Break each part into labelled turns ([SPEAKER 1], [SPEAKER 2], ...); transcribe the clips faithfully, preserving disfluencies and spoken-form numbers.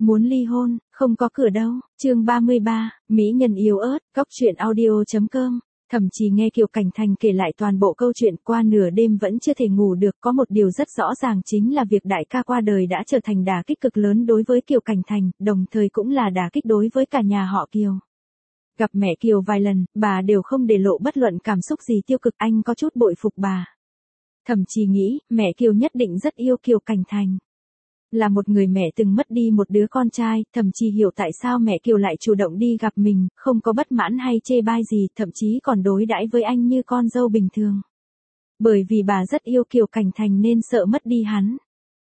[SPEAKER 1] Muốn ly hôn, không có cửa đâu. Chương ba mươi ba, Mỹ nhân yếu ớt, góc truyện audio.com. Thậm chí nghe Kiều Cảnh Thành kể lại toàn bộ câu chuyện, qua nửa đêm vẫn chưa thể ngủ được, có một điều rất rõ ràng chính là việc đại ca qua đời đã trở thành đả kích cực lớn đối với Kiều Cảnh Thành, đồng thời cũng là đả kích đối với cả nhà họ Kiều. Gặp mẹ Kiều vài lần, bà đều không để lộ bất luận cảm xúc gì tiêu cực, anh có chút bội phục bà. Thậm chí nghĩ, mẹ Kiều nhất định rất yêu Kiều Cảnh Thành. Là một người mẹ từng mất đi một đứa con trai, thậm chí hiểu tại sao mẹ Kiều lại chủ động đi gặp mình, không có bất mãn hay chê bai gì, thậm chí còn đối đãi với anh như con dâu bình thường. Bởi vì bà rất yêu Kiều Cảnh Thành nên sợ mất đi hắn.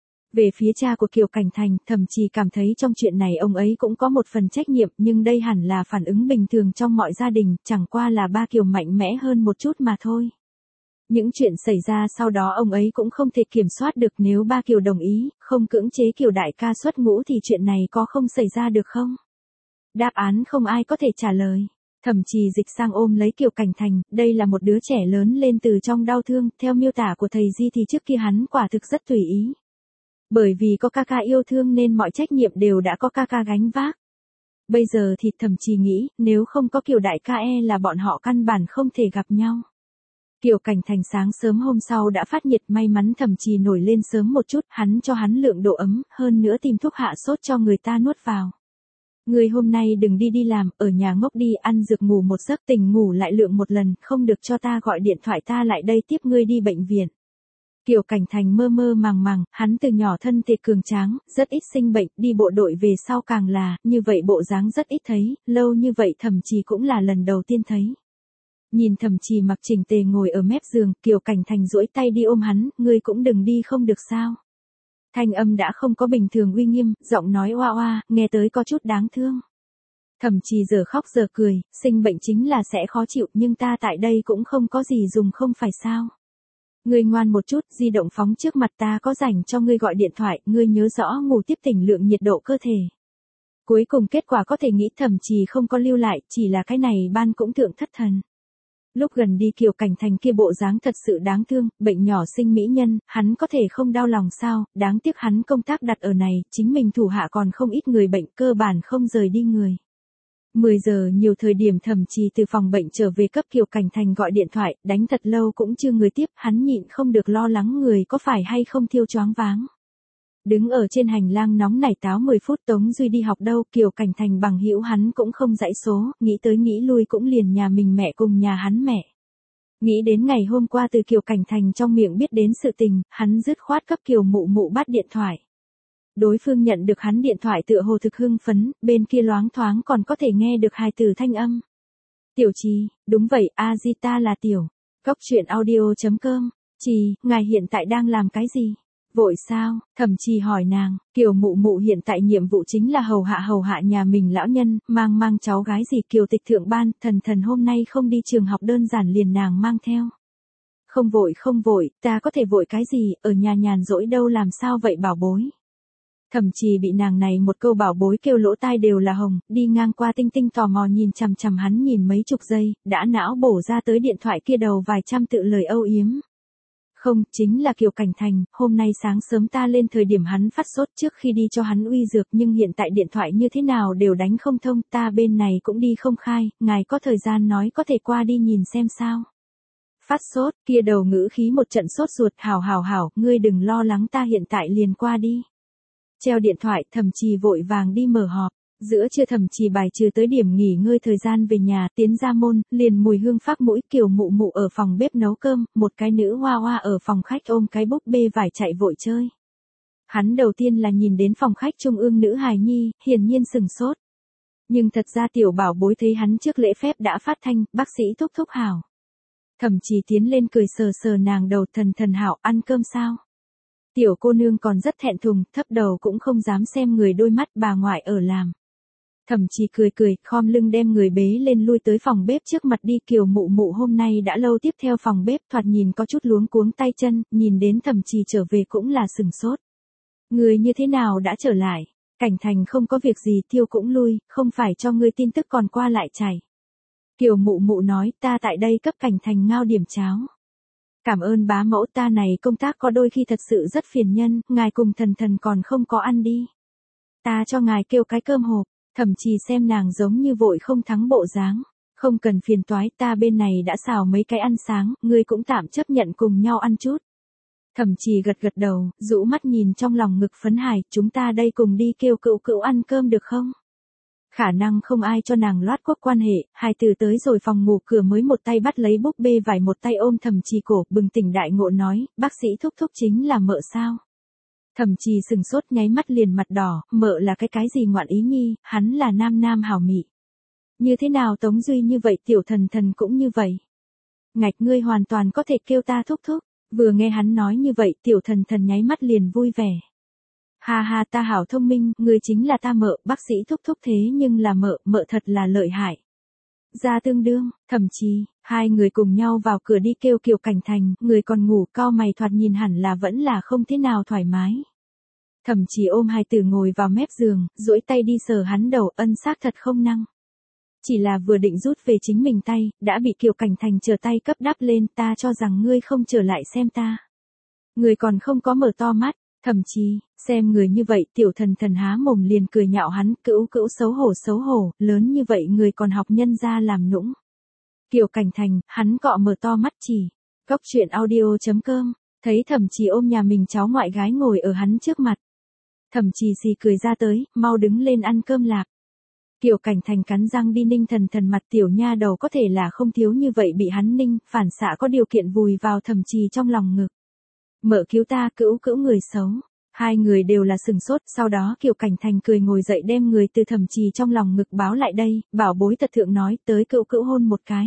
[SPEAKER 1] Về phía cha của Kiều Cảnh Thành, thậm chí cảm thấy trong chuyện này ông ấy cũng có một phần trách nhiệm, nhưng đây hẳn là phản ứng bình thường trong mọi gia đình, chẳng qua là ba Kiều mạnh mẽ hơn một chút mà thôi. Những chuyện xảy ra sau đó ông ấy cũng không thể kiểm soát được, nếu ba Kiều đồng ý, không cưỡng chế Kiều đại ca xuất ngũ thì chuyện này có không xảy ra được không? Đáp án không ai có thể trả lời. Thậm chí dịch sang ôm lấy Kiều Cảnh Thành, đây là một đứa trẻ lớn lên từ trong đau thương, theo miêu tả của thầy Di thì trước kia hắn quả thực rất tùy ý. Bởi vì có ca ca yêu thương nên mọi trách nhiệm đều đã có ca ca gánh vác. Bây giờ thì thậm chí nghĩ, nếu không có Kiều đại ca e là bọn họ căn bản không thể gặp nhau. Kiều Cảnh Thành sáng sớm hôm sau đã phát nhiệt, may mắn thậm chí nổi lên sớm một chút, hắn cho hắn lượng độ ấm, hơn nữa tìm thuốc hạ sốt cho người ta nuốt vào. Người hôm nay đừng đi đi làm, ở nhà ngốc đi, ăn dược ngủ một giấc, tỉnh ngủ lại lượng một lần, không được cho ta gọi điện thoại ta lại đây tiếp ngươi đi bệnh viện. Kiều Cảnh Thành mơ mơ màng màng, hắn từ nhỏ thân thể cường tráng, rất ít sinh bệnh, đi bộ đội về sau càng là, như vậy bộ dáng rất ít thấy, lâu như vậy thậm chí cũng là lần đầu tiên thấy. Nhìn thậm chí mặc chỉnh tề ngồi ở mép giường, Kiều Cảnh Thành duỗi tay đi ôm hắn, ngươi cũng đừng đi không được sao. Thanh âm đã không có bình thường uy nghiêm, giọng nói oa oa, nghe tới có chút đáng thương. Thậm chí giờ khóc giờ cười, sinh bệnh chính là sẽ khó chịu, nhưng ta tại đây cũng không có gì dùng không phải sao. Ngươi ngoan một chút, di động phóng trước mặt ta, có rảnh cho ngươi gọi điện thoại, ngươi nhớ rõ ngủ tiếp, tỉnh lượng nhiệt độ cơ thể. Cuối cùng kết quả có thể nghĩ thậm chí không có lưu lại, chỉ là cái này ban cũng thượng thất thần. Lúc gần đi Kiều Cảnh Thành kia bộ dáng thật sự đáng thương, bệnh nhỏ sinh mỹ nhân, hắn có thể không đau lòng sao, đáng tiếc hắn công tác đặt ở này, chính mình thủ hạ còn không ít người bệnh, cơ bản không rời đi người. mười giờ nhiều thời điểm thậm chí từ phòng bệnh trở về cấp Kiều Cảnh Thành gọi điện thoại, đánh thật lâu cũng chưa người tiếp, hắn nhịn không được lo lắng người có phải hay không thiêu choáng váng. Đứng ở trên hành lang nóng nảy táo mười phút Tống Duy đi học đâu, Kiều Cảnh Thành bằng hữu hắn cũng không dãy số, nghĩ tới nghĩ lui cũng liền nhà mình mẹ cùng nhà hắn mẹ. Nghĩ đến ngày hôm qua từ Kiều Cảnh Thành trong miệng biết đến sự tình, hắn dứt khoát cấp Kiều mụ mụ bắt điện thoại. Đối phương nhận được hắn điện thoại tựa hồ thực hưng phấn, bên kia loáng thoáng còn có thể nghe được hài từ thanh âm. Tiểu Trì, đúng vậy, a di ta là Tiểu. Góc truyện audio.com. Trì, ngài hiện tại đang làm cái gì? Vội sao? Thậm chí hỏi nàng, Kiều mụ mụ hiện tại nhiệm vụ chính là hầu hạ hầu hạ nhà mình lão nhân, mang mang cháu gái gì Kiều tịch thượng ban, thần thần hôm nay không đi trường học đơn giản liền nàng mang theo. Không vội không vội, ta có thể vội cái gì, ở nhà nhàn rỗi đâu làm sao vậy bảo bối. Thậm chí bị nàng này một câu bảo bối kêu lỗ tai đều là hồng, đi ngang qua Tinh Tinh tò mò nhìn chằm chằm hắn nhìn mấy chục giây, đã não bổ ra tới điện thoại kia đầu vài trăm tự lời âu yếm. Không, chính là Kiều Cảnh Thành, hôm nay sáng sớm ta lên thời điểm hắn phát sốt trước khi đi cho hắn uy dược nhưng hiện tại điện thoại như thế nào đều đánh không thông, ta bên này cũng đi không khai, ngài có thời gian nói có thể qua đi nhìn xem sao. Phát sốt, kia đầu ngữ khí một trận sốt ruột, hảo hảo hảo, ngươi đừng lo lắng ta hiện tại liền qua đi. Treo điện thoại, thậm chí vội vàng đi mở họp. Giữa trưa thậm chí bài trừ tới điểm nghỉ ngơi thời gian về nhà, tiến ra môn, liền mùi hương phát mũi, Kiều mụ mụ ở phòng bếp nấu cơm, một cái nữ hoa hoa ở phòng khách ôm cái búp bê vải chạy vội chơi. Hắn đầu tiên là nhìn đến phòng khách trung ương nữ hài nhi, hiển nhiên sừng sốt. Nhưng thật ra tiểu bảo bối thấy hắn trước lễ phép đã phát thanh, bác sĩ thúc thúc hảo. Thậm chí tiến lên cười sờ sờ nàng đầu, thần thần hảo, ăn cơm sao? Tiểu cô nương còn rất thẹn thùng, thấp đầu cũng không dám xem người, đôi mắt bà ngoại ở làm. Thậm chí cười cười, khom lưng đem người bế lên lui tới phòng bếp trước mặt đi. Kiều mụ mụ hôm nay đã lâu tiếp theo phòng bếp, thoạt nhìn có chút luống cuống tay chân, nhìn đến thậm chí trở về cũng là sừng sốt. Người như thế nào đã trở lại? Cảnh Thành không có việc gì, tiêu cũng lui, không phải cho ngươi tin tức còn qua lại chảy. Kiều mụ mụ nói, ta tại đây cấp Cảnh Thành ngao điểm cháo. Cảm ơn bá mẫu, ta này công tác có đôi khi thật sự rất phiền nhân, ngài cùng thần thần còn không có ăn đi. Ta cho ngài kêu cái cơm hộp. Thẩm Trì xem nàng giống như vội không thắng bộ dáng. Không cần phiền toái, ta bên này đã xào mấy cái ăn sáng, ngươi cũng tạm chấp nhận cùng nhau ăn chút. Thẩm Trì gật gật đầu, rũ mắt nhìn trong lòng ngực phấn hải, chúng ta đây cùng đi kêu cữu cữu ăn cơm được không? Khả năng không ai cho nàng loát quốc quan hệ, hai từ tới rồi phòng ngủ cửa mới một tay bắt lấy búp bê vải một tay ôm Thẩm Trì cổ, bừng tỉnh đại ngộ nói, bác sĩ thúc thúc chính là mợ sao? Thẩm Trì sừng sốt nháy mắt liền mặt đỏ, mợ là cái cái gì ngoạn ý nhi, hắn là nam nam hảo mị. Như thế nào Tống Duy như vậy tiểu thần thần cũng như vậy. Ngạch ngươi hoàn toàn có thể kêu ta thúc thúc, vừa nghe hắn nói như vậy tiểu thần thần nháy mắt liền vui vẻ. Ha ha ta hảo thông minh, ngươi chính là ta mợ, bác sĩ thúc thúc thế nhưng là mợ, mợ thật là lợi hại. Ra tương đương, Thẩm Trì, hai người cùng nhau vào cửa đi kêu Kiều Cảnh Thành, người còn ngủ cao mày thoạt nhìn hẳn là vẫn là không thế nào thoải mái. Thẩm Trì ôm hai tử ngồi vào mép giường, duỗi tay đi sờ hắn đầu, ân xác thật không năng. Chỉ là vừa định rút về chính mình tay, đã bị Kiều Cảnh Thành trở tay cấp đắp lên, ta cho rằng ngươi không trở lại xem ta. Người còn không có mở to mắt, Thẩm Trì, xem người như vậy tiểu thần thần há mồm liền cười nhạo hắn, cữu cữu xấu hổ xấu hổ, lớn như vậy người còn học nhân ra làm nũng. Kiều Cảnh Thành, hắn cọ mở to mắt chỉ, góc chuyện audio chấm com, thấy Thẩm Trì ôm nhà mình cháu ngoại gái ngồi ở hắn trước mặt. Thẩm Trì xì cười ra tới, mau đứng lên ăn cơm lạc. Kiều Cảnh Thành cắn răng đi ninh thần thần mặt tiểu nha đầu có thể là không thiếu như vậy bị hắn ninh, phản xạ có điều kiện vùi vào Thẩm Trì trong lòng ngực. Mợ cứu ta, cữu cữu người xấu. Hai người đều là sừng sốt, sau đó Kiều Cảnh Thành cười ngồi dậy đem người từ Thẩm Trì trong lòng ngực báo lại đây, bảo bối thật thượng nói tới cữu cữu hôn một cái.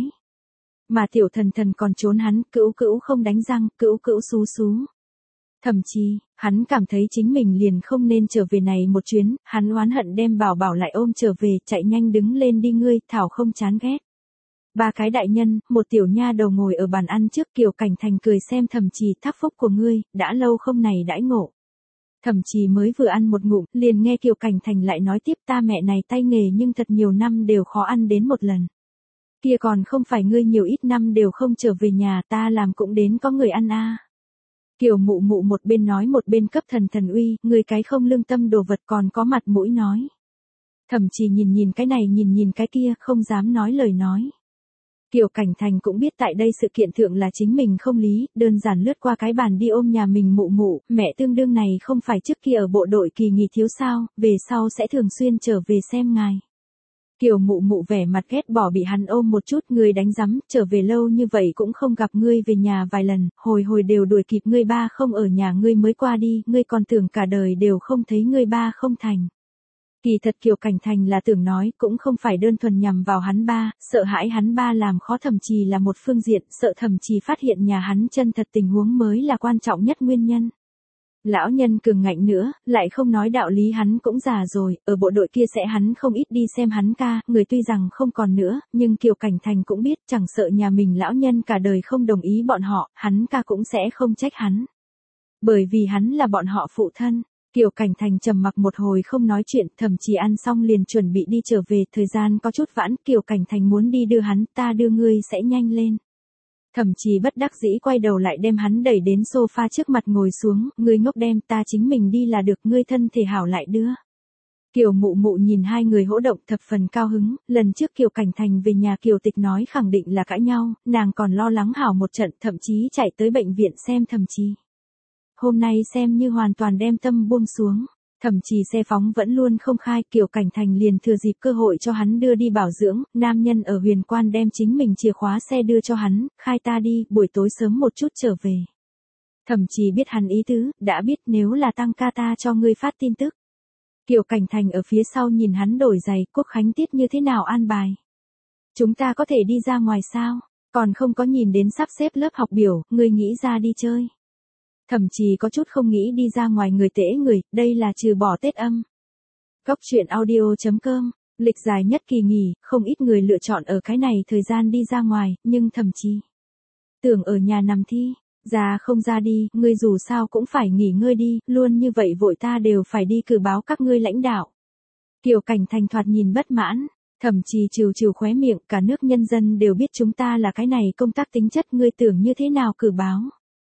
[SPEAKER 1] Mà tiểu thần thần còn trốn hắn, cữu cữu không đánh răng, cữu cữu xú xú. Thẩm Trì, hắn cảm thấy chính mình liền không nên trở về này một chuyến, hắn oán hận đem bảo bảo lại ôm trở về, chạy nhanh đứng lên đi ngươi, thảo không chán ghét. Ba cái đại nhân, một tiểu nha đầu ngồi ở bàn ăn trước Kiều Cảnh Thành cười xem Thẩm Trì thác phúc của ngươi, đã lâu không này đãi ngộ. Thẩm Trì mới vừa ăn một ngụm, liền nghe Kiều Cảnh Thành lại nói tiếp ta mẹ này tay nghề nhưng thật nhiều năm đều khó ăn đến một lần. Kia còn không phải ngươi nhiều ít năm đều không trở về nhà ta làm cũng đến có người ăn a. À. Kiều mụ mụ một bên nói một bên cấp thần thần uy, người cái không lương tâm đồ vật còn có mặt mũi nói. Thẩm Trì nhìn nhìn cái này nhìn nhìn cái kia, không dám nói lời nói. Kiều Cảnh Thành cũng biết tại đây sự kiện thượng là chính mình không lý, đơn giản lướt qua cái bàn đi ôm nhà mình mụ mụ, mẹ tương đương này không phải trước kia ở bộ đội kỳ nghỉ thiếu sao, về sau sẽ thường xuyên trở về xem ngài. Kiều mụ mụ vẻ mặt ghét bỏ bị hắn ôm một chút, ngươi đánh rắm, trở về lâu như vậy cũng không gặp ngươi về nhà vài lần, hồi hồi đều đuổi kịp ngươi ba không ở nhà ngươi mới qua đi, ngươi còn tưởng cả đời đều không thấy ngươi ba không thành. Kỳ thật Kiều Cảnh Thành là tưởng nói, cũng không phải đơn thuần nhằm vào hắn ba, sợ hãi hắn ba làm khó Thẩm Trì là một phương diện, sợ Thẩm Trì phát hiện nhà hắn chân thật tình huống mới là quan trọng nhất nguyên nhân. Lão nhân cường ngạnh nữa, lại không nói đạo lý hắn cũng già rồi, ở bộ đội kia sẽ hắn không ít đi xem hắn ca, người tuy rằng không còn nữa, nhưng Kiều Cảnh Thành cũng biết chẳng sợ nhà mình lão nhân cả đời không đồng ý bọn họ, hắn ca cũng sẽ không trách hắn. Bởi vì hắn là bọn họ phụ thân. Kiều Cảnh Thành trầm mặc một hồi không nói chuyện, Thẩm Trì ăn xong liền chuẩn bị đi trở về, thời gian có chút vãn, Kiều Cảnh Thành muốn đi đưa hắn, ta đưa ngươi sẽ nhanh lên. Thẩm Trì bất đắc dĩ quay đầu lại đem hắn đẩy đến sofa trước mặt ngồi xuống, ngươi ngốc đem ta chính mình đi là được, ngươi thân thể hảo lại đưa. Kiều mụ mụ nhìn hai người hỗ động thập phần cao hứng, lần trước Kiều Cảnh Thành về nhà Kiều Tịch nói khẳng định là cãi nhau, nàng còn lo lắng hảo một trận, thậm chí chạy tới bệnh viện xem Thẩm Trì. Hôm nay xem như hoàn toàn đem tâm buông xuống. Thẩm Trì xe phóng vẫn luôn không khai, Kiều Cảnh Thành liền thừa dịp cơ hội cho hắn đưa đi bảo dưỡng, nam nhân ở Huyền Quan đem chính mình chìa khóa xe đưa cho hắn, khai ta đi, buổi tối sớm một chút trở về. Thẩm Trì biết hắn ý tứ, đã biết nếu là tăng ca ta cho ngươi phát tin tức. Kiều Cảnh Thành ở phía sau nhìn hắn đổi giày, Quốc Khánh tiết như thế nào an bài. Chúng ta có thể đi ra ngoài sao, còn không có nhìn đến sắp xếp lớp học biểu, ngươi nghĩ ra đi chơi. Thẩm Trì có chút không nghĩ đi ra ngoài người tễ người, đây là trừ bỏ Tết âm. Góc chuyện audio chấm com, lịch dài nhất kỳ nghỉ, không ít người lựa chọn ở cái này thời gian đi ra ngoài, nhưng Thẩm Trì tưởng ở nhà nằm thi, ra không ra đi, ngươi dù sao cũng phải nghỉ ngơi đi, luôn như vậy vội ta đều phải đi cử báo các ngươi lãnh đạo. Kiều Cảnh Thành thoạt nhìn bất mãn, Thẩm Trì trừ trừ khóe miệng, cả nước nhân dân đều biết chúng ta là cái này công tác tính chất, ngươi tưởng như thế nào cử báo.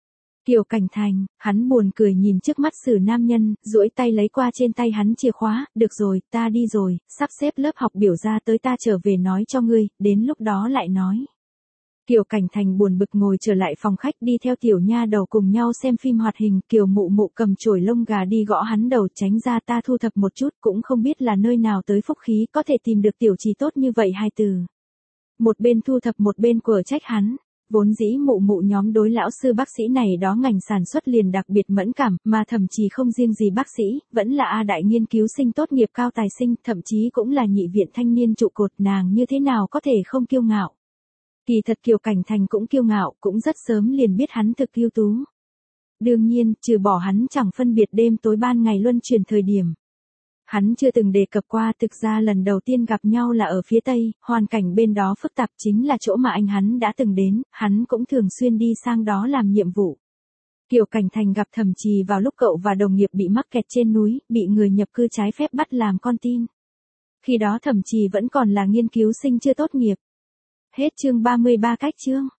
[SPEAKER 1] Kiều Cảnh Thành, hắn buồn cười nhìn trước mắt Sử nam nhân, duỗi tay lấy qua trên tay hắn chìa khóa, được rồi, ta đi rồi, sắp xếp lớp học biểu ra tới ta trở về nói cho ngươi, đến lúc đó lại nói. Kiều Cảnh Thành buồn bực ngồi trở lại phòng khách đi theo tiểu nha đầu cùng nhau xem phim hoạt hình, Kiều mụ mụ cầm chổi lông gà đi gõ hắn đầu, tránh ra ta thu thập một chút, cũng không biết là nơi nào tới phúc khí có thể tìm được tiểu trì tốt như vậy hai từ. Một bên thu thập một bên quở trách hắn. Vốn dĩ mụ mụ nhóm đối lão sư bác sĩ này đó ngành sản xuất liền đặc biệt mẫn cảm, mà thậm chí không riêng gì bác sĩ, vẫn là A đại nghiên cứu sinh tốt nghiệp cao tài sinh, thậm chí cũng là nhị viện thanh niên trụ cột, nàng như thế nào có thể không kiêu ngạo. Kỳ thật Kiều Cảnh Thành cũng kiêu ngạo, cũng rất sớm liền biết hắn thực ưu tú. Đương nhiên, trừ bỏ hắn chẳng phân biệt đêm tối ban ngày luân chuyển thời điểm. Hắn chưa từng đề cập qua, thực ra lần đầu tiên gặp nhau là ở phía Tây, hoàn cảnh bên đó phức tạp chính là chỗ mà anh hắn đã từng đến, hắn cũng thường xuyên đi sang đó làm nhiệm vụ. Kiều Cảnh Thành gặp Thẩm Trì vào lúc cậu và đồng nghiệp bị mắc kẹt trên núi, bị người nhập cư trái phép bắt làm con tin. Khi đó Thẩm Trì vẫn còn là nghiên cứu sinh chưa tốt nghiệp. Hết chương ba mươi ba cách chương.